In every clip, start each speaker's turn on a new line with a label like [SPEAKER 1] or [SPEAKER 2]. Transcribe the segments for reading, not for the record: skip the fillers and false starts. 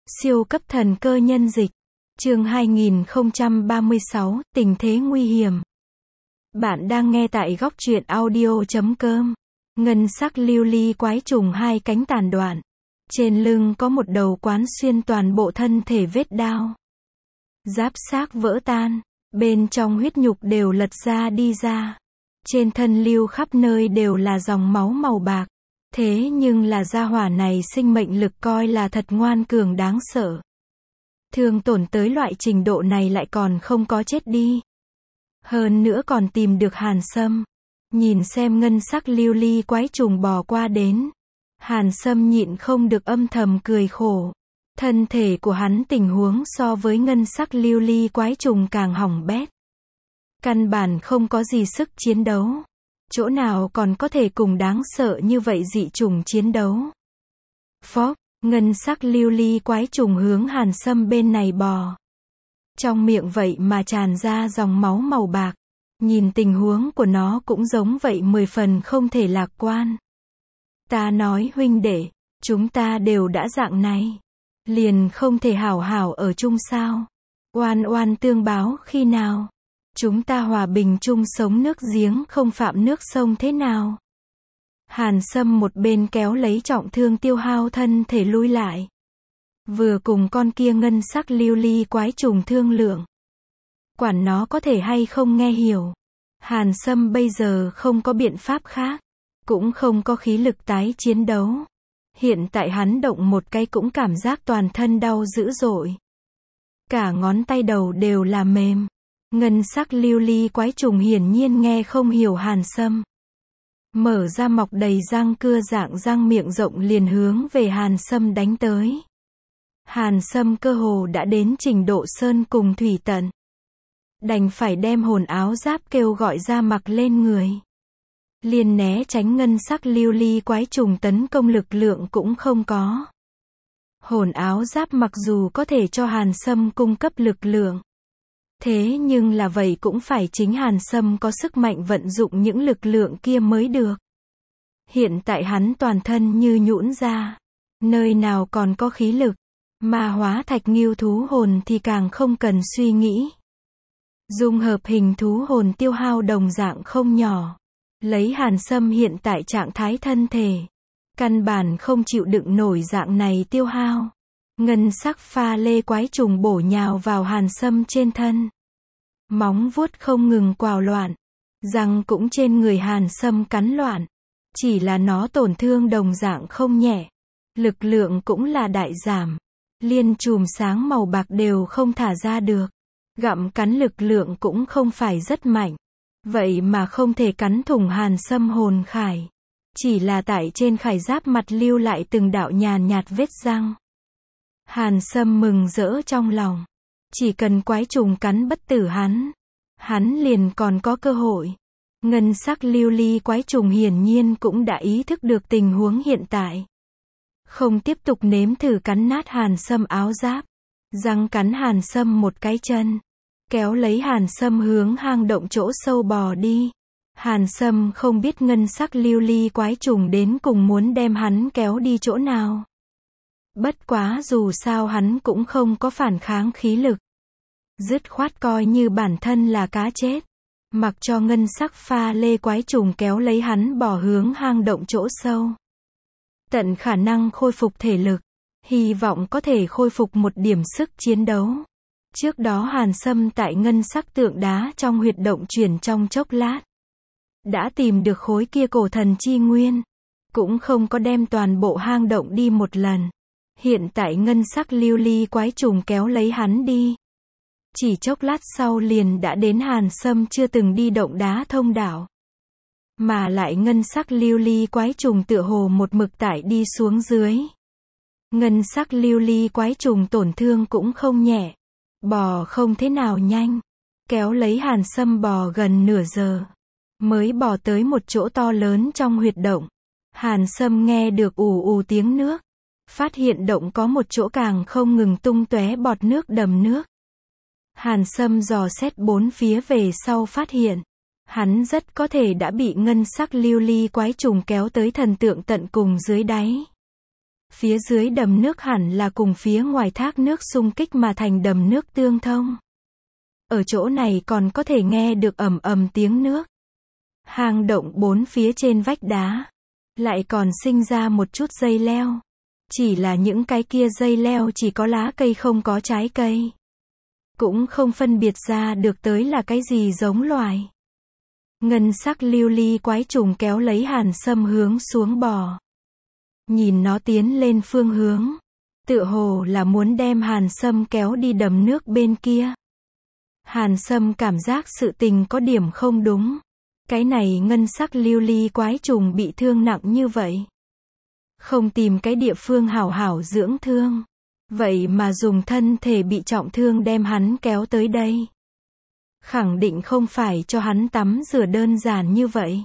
[SPEAKER 1] Siêu cấp thần cơ nhân dịch. Chương 2036, tình thế nguy hiểm. Bạn đang nghe tại góc truyện audio.com. Ngân sắc lưu ly quái trùng hai cánh tàn đoạn. Trên lưng có một đầu quán xuyên toàn bộ thân thể vết đao. Giáp xác vỡ tan, bên trong huyết nhục đều lật ra đi ra. Trên thân lưu khắp nơi đều là dòng máu màu bạc. Thế nhưng là gia hỏa này sinh mệnh lực coi là thật ngoan cường đáng sợ. Thương tổn tới loại trình độ này lại còn không có chết đi. Hơn nữa còn tìm được Hàn Sâm. Nhìn xem ngân sắc lưu ly quái trùng bò qua đến. Hàn Sâm nhịn không được âm thầm cười khổ. Thân thể của hắn tình huống so với ngân sắc lưu ly quái trùng càng hỏng bét. Căn bản không có gì sức chiến đấu. Chỗ nào còn có thể cùng đáng sợ như vậy dị trùng chiến đấu. Phốc, ngân sắc lưu ly quái trùng hướng Hàn Sâm bên này bò. Trong miệng vậy mà tràn ra dòng máu màu bạc. Nhìn tình huống của nó cũng giống vậy 10 phần không thể lạc quan. Ta nói huynh đệ, chúng ta đều đã dạng này. Liền không thể hảo hảo ở chung sao. Oan oan tương báo khi nào. Chúng ta hòa bình chung sống nước giếng không phạm nước sông thế nào. Hàn Sâm một bên kéo lấy trọng thương tiêu hao thân thể lui lại. Vừa cùng con kia ngân sắc lưu ly quái trùng thương lượng. Quản nó có thể hay không nghe hiểu. Hàn Sâm bây giờ không có biện pháp khác. Cũng không có khí lực tái chiến đấu. Hiện tại hắn động một cái cũng cảm giác toàn thân đau dữ dội. Cả ngón tay đầu đều là mềm. Ngân sắc lưu ly quái trùng hiển nhiên nghe không hiểu Hàn Sâm. Mở ra mọc đầy răng cưa dạng răng miệng rộng liền hướng về Hàn Sâm đánh tới. Hàn Sâm cơ hồ đã đến trình độ sơn cùng thủy tận. Đành phải đem hồn áo giáp kêu gọi ra mặc lên người. Liền né tránh ngân sắc lưu ly quái trùng tấn công lực lượng cũng không có. Hồn áo giáp mặc dù có thể cho Hàn Sâm cung cấp lực lượng. Thế nhưng là vậy cũng phải chính Hàn Sâm có sức mạnh vận dụng những lực lượng kia mới được. Hiện tại hắn toàn thân như nhũn ra. Nơi nào còn có khí lực. Ma hóa thạch ngưu thú hồn thì càng không cần suy nghĩ. Dung hợp hình thú hồn tiêu hao đồng dạng không nhỏ. Lấy Hàn Sâm hiện tại trạng thái thân thể. Căn bản không chịu đựng nổi dạng này tiêu hao. Ngân sắc pha lê quái trùng bổ nhào vào Hàn Sâm trên thân. Móng vuốt không ngừng quào loạn. Răng cũng trên người Hàn Sâm cắn loạn. Chỉ là nó tổn thương đồng dạng không nhẹ. Lực lượng cũng là đại giảm. Liên chùm sáng màu bạc đều không thả ra được. Gặm cắn lực lượng cũng không phải rất mạnh. Vậy mà không thể cắn thủng Hàn Sâm hồn khải. Chỉ là tại trên khải giáp mặt lưu lại từng đạo nhàn nhạt vết răng. Hàn Sâm mừng rỡ trong lòng. Chỉ cần quái trùng cắn bất tử hắn liền còn có cơ hội. Ngân sắc lưu ly quái trùng hiển nhiên cũng đã ý thức được tình huống hiện tại. Không tiếp tục nếm thử cắn nát Hàn Sâm áo giáp. Răng cắn Hàn Sâm một cái chân. Kéo lấy Hàn Sâm hướng hang động chỗ sâu bò đi. Hàn Sâm không biết ngân sắc lưu ly quái trùng đến cùng muốn đem hắn kéo đi chỗ nào. Bất quá dù sao hắn cũng không có phản kháng khí lực. Dứt khoát coi như bản thân là cá chết. Mặc cho ngân sắc pha lê quái trùng kéo lấy hắn bỏ hướng hang động chỗ sâu. Tận khả năng khôi phục thể lực. Hy vọng có thể khôi phục một điểm sức chiến đấu. Trước đó Hàn Sâm tại ngân sắc tượng đá trong huyệt động chuyển trong chốc lát. Đã tìm được khối kia cổ thần chi nguyên. Cũng không có đem toàn bộ hang động đi một lần. Hiện tại ngân sắc lưu ly quái trùng kéo lấy hắn đi. Chỉ chốc lát sau liền đã đến Hàn Sâm chưa từng đi động đá thông đạo. Mà lại ngân sắc lưu ly quái trùng tựa hồ một mực tải đi xuống dưới. Ngân sắc lưu ly quái trùng tổn thương cũng không nhẹ. Bò không thế nào nhanh. Kéo lấy Hàn Sâm bò gần nửa giờ. Mới bò tới một chỗ to lớn trong huyệt động. Hàn Sâm nghe được ù ù tiếng nước. Phát hiện động có một chỗ càng không ngừng tung tóe bọt nước đầm nước. Hàn Sâm dò xét bốn phía về sau phát hiện. Hắn rất có thể đã bị ngân sắc lưu ly quái trùng kéo tới thần tượng tận cùng dưới đáy. Phía dưới đầm nước hẳn là cùng phía ngoài thác nước xung kích mà thành đầm nước tương thông. Ở chỗ này còn có thể nghe được ầm ầm tiếng nước. Hang động bốn phía trên vách đá. Lại còn sinh ra một chút dây leo. Chỉ là những cái kia dây leo chỉ có lá cây không có trái cây. Cũng không phân biệt ra được tới là cái gì giống loài. Ngân sắc lưu ly quái trùng kéo lấy Hàn Sâm hướng xuống bò. Nhìn nó tiến lên phương hướng. Tựa hồ là muốn đem Hàn Sâm kéo đi đầm nước bên kia. Hàn Sâm cảm giác sự tình có điểm không đúng. Cái này ngân sắc lưu ly quái trùng bị thương nặng như vậy. Không tìm cái địa phương hảo hảo dưỡng thương. Vậy mà dùng thân thể bị trọng thương đem hắn kéo tới đây. Khẳng định không phải cho hắn tắm rửa đơn giản như vậy.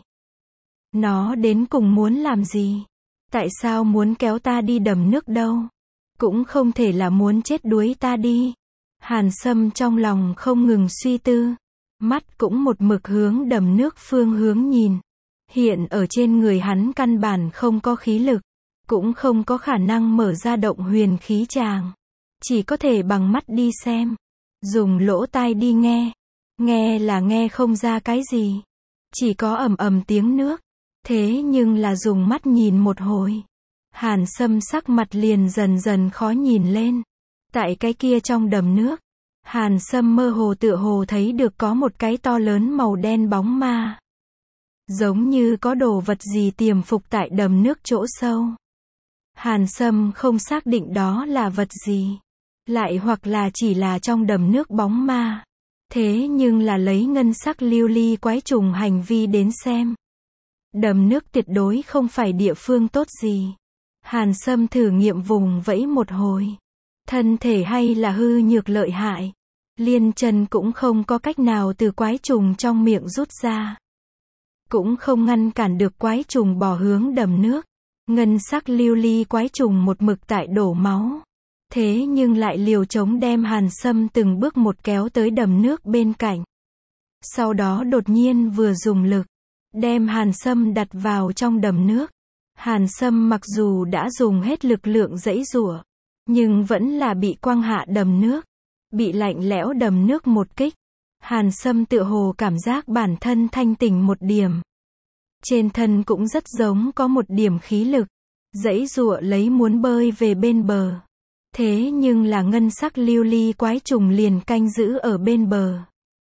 [SPEAKER 1] Nó đến cùng muốn làm gì? Tại sao muốn kéo ta đi đầm nước đâu? Cũng không thể là muốn chết đuối ta đi. Hàn Sâm trong lòng không ngừng suy tư. Mắt cũng một mực hướng đầm nước phương hướng nhìn. Hiện ở trên người hắn căn bản không có khí lực. Cũng không có khả năng mở ra động huyền khí tràng. Chỉ có thể bằng mắt đi xem. Dùng lỗ tai đi nghe. Nghe là nghe không ra cái gì. Chỉ có ầm ầm tiếng nước. Thế nhưng là dùng mắt nhìn một hồi. Hàn Sâm sắc mặt liền dần dần khó nhìn lên. Tại cái kia trong đầm nước. Hàn Sâm mơ hồ tựa hồ thấy được có một cái to lớn màu đen bóng ma. Giống như có đồ vật gì tiềm phục tại đầm nước chỗ sâu. Hàn Sâm không xác định đó là vật gì. Lại hoặc là chỉ là trong đầm nước bóng ma. Thế nhưng là lấy ngân sắc lưu ly quái trùng hành vi đến xem. Đầm nước tuyệt đối không phải địa phương tốt gì. Hàn Sâm thử nghiệm vùng vẫy một hồi. Thân thể hay là hư nhược lợi hại. Liên chân cũng không có cách nào từ quái trùng trong miệng rút ra. Cũng không ngăn cản được quái trùng bò hướng đầm nước. Ngân sắc lưu ly quái trùng một mực tại đổ máu. Thế nhưng lại liều chống đem Hàn Sâm từng bước một kéo tới đầm nước bên cạnh. Sau đó đột nhiên vừa dùng lực. Đem Hàn Sâm đặt vào trong đầm nước. Hàn Sâm mặc dù đã dùng hết lực lượng giãy giụa. Nhưng vẫn là bị quăng hạ đầm nước. Bị lạnh lẽo đầm nước một kích. Hàn Sâm tựa hồ cảm giác bản thân thanh tỉnh một điểm. Trên thân cũng rất giống có một điểm khí lực. Giãy giụa lấy muốn bơi về bên bờ. Thế nhưng là ngân sắc lưu ly quái trùng liền canh giữ ở bên bờ.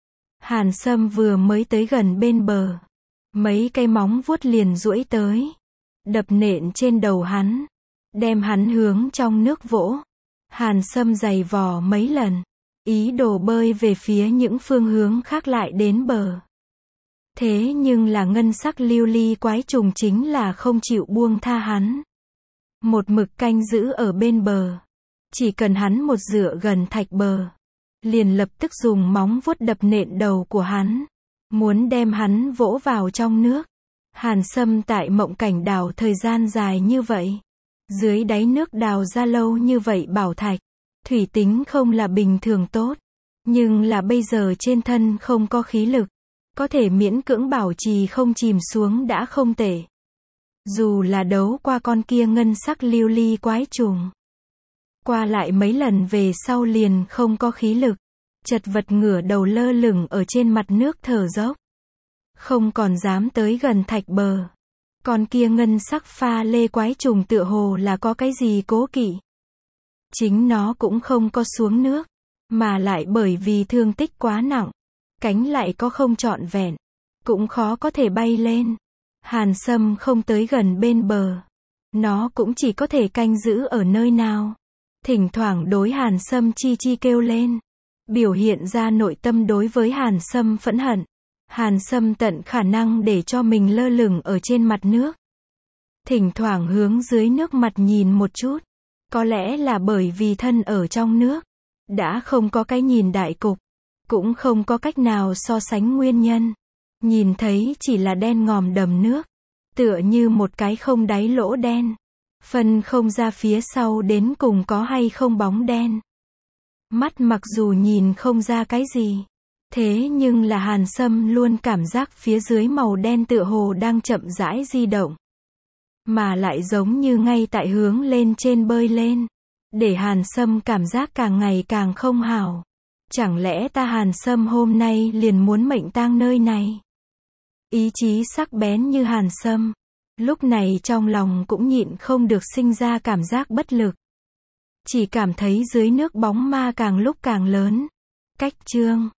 [SPEAKER 1] Hàn Sâm vừa mới tới gần bên bờ. Mấy cái móng vuốt liền duỗi tới. Đập nện trên đầu hắn. Đem hắn hướng trong nước vỗ. Hàn Sâm giày vò mấy lần. Ý đồ bơi về phía những phương hướng khác lại đến bờ. Thế nhưng là ngân sắc lưu ly quái trùng chính là không chịu buông tha hắn. Một mực canh giữ ở bên bờ. Chỉ cần hắn một dựa gần thạch bờ. Liền lập tức dùng móng vuốt đập nện đầu của hắn. Muốn đem hắn vỗ vào trong nước. Hàn Sâm tại mộng cảnh đào thời gian dài như vậy. Dưới đáy nước đào ra lâu như vậy bảo thạch. Thủy tính không là bình thường tốt. Nhưng là bây giờ trên thân không có khí lực. Có thể miễn cưỡng bảo trì không chìm xuống đã không tệ. Dù là đấu qua con kia ngân sắc lưu ly quái trùng. Qua lại mấy lần về sau liền không có khí lực. Chật vật ngửa đầu lơ lửng ở trên mặt nước thở dốc. Không còn dám tới gần thạch bờ. Con kia ngân sắc pha lê quái trùng tựa hồ là có cái gì cố kỵ. Chính nó cũng không có xuống nước. Mà lại bởi vì thương tích quá nặng. Cánh lại có không trọn vẹn. Cũng khó có thể bay lên. Hàn Sâm không tới gần bên bờ. Nó cũng chỉ có thể canh giữ ở nơi nào. Thỉnh thoảng đối Hàn Sâm chi chi kêu lên. Biểu hiện ra nội tâm đối với Hàn Sâm phẫn hận. Hàn Sâm tận khả năng để cho mình lơ lửng ở trên mặt nước. Thỉnh thoảng hướng dưới nước mặt nhìn một chút. Có lẽ là bởi vì thân ở trong nước. Đã không có cái nhìn đại cục. Cũng không có cách nào so sánh nguyên nhân. Nhìn thấy chỉ là đen ngòm đầm nước. Tựa như một cái không đáy lỗ đen. Phân không ra phía sau đến cùng có hay không bóng đen. Mắt mặc dù nhìn không ra cái gì. Thế nhưng là Hàn Sâm luôn cảm giác phía dưới màu đen tựa hồ đang chậm rãi di động. mà lại giống như ngay tại hướng lên trên bơi lên. Để Hàn Sâm cảm giác càng ngày càng không hảo. Chẳng lẽ ta Hàn Sâm hôm nay liền muốn mệnh tang nơi này? Ý chí sắc bén như Hàn Sâm. Lúc này trong lòng cũng nhịn không được sinh ra cảm giác bất lực. Chỉ cảm thấy dưới nước bóng ma càng lúc càng lớn. Cách chương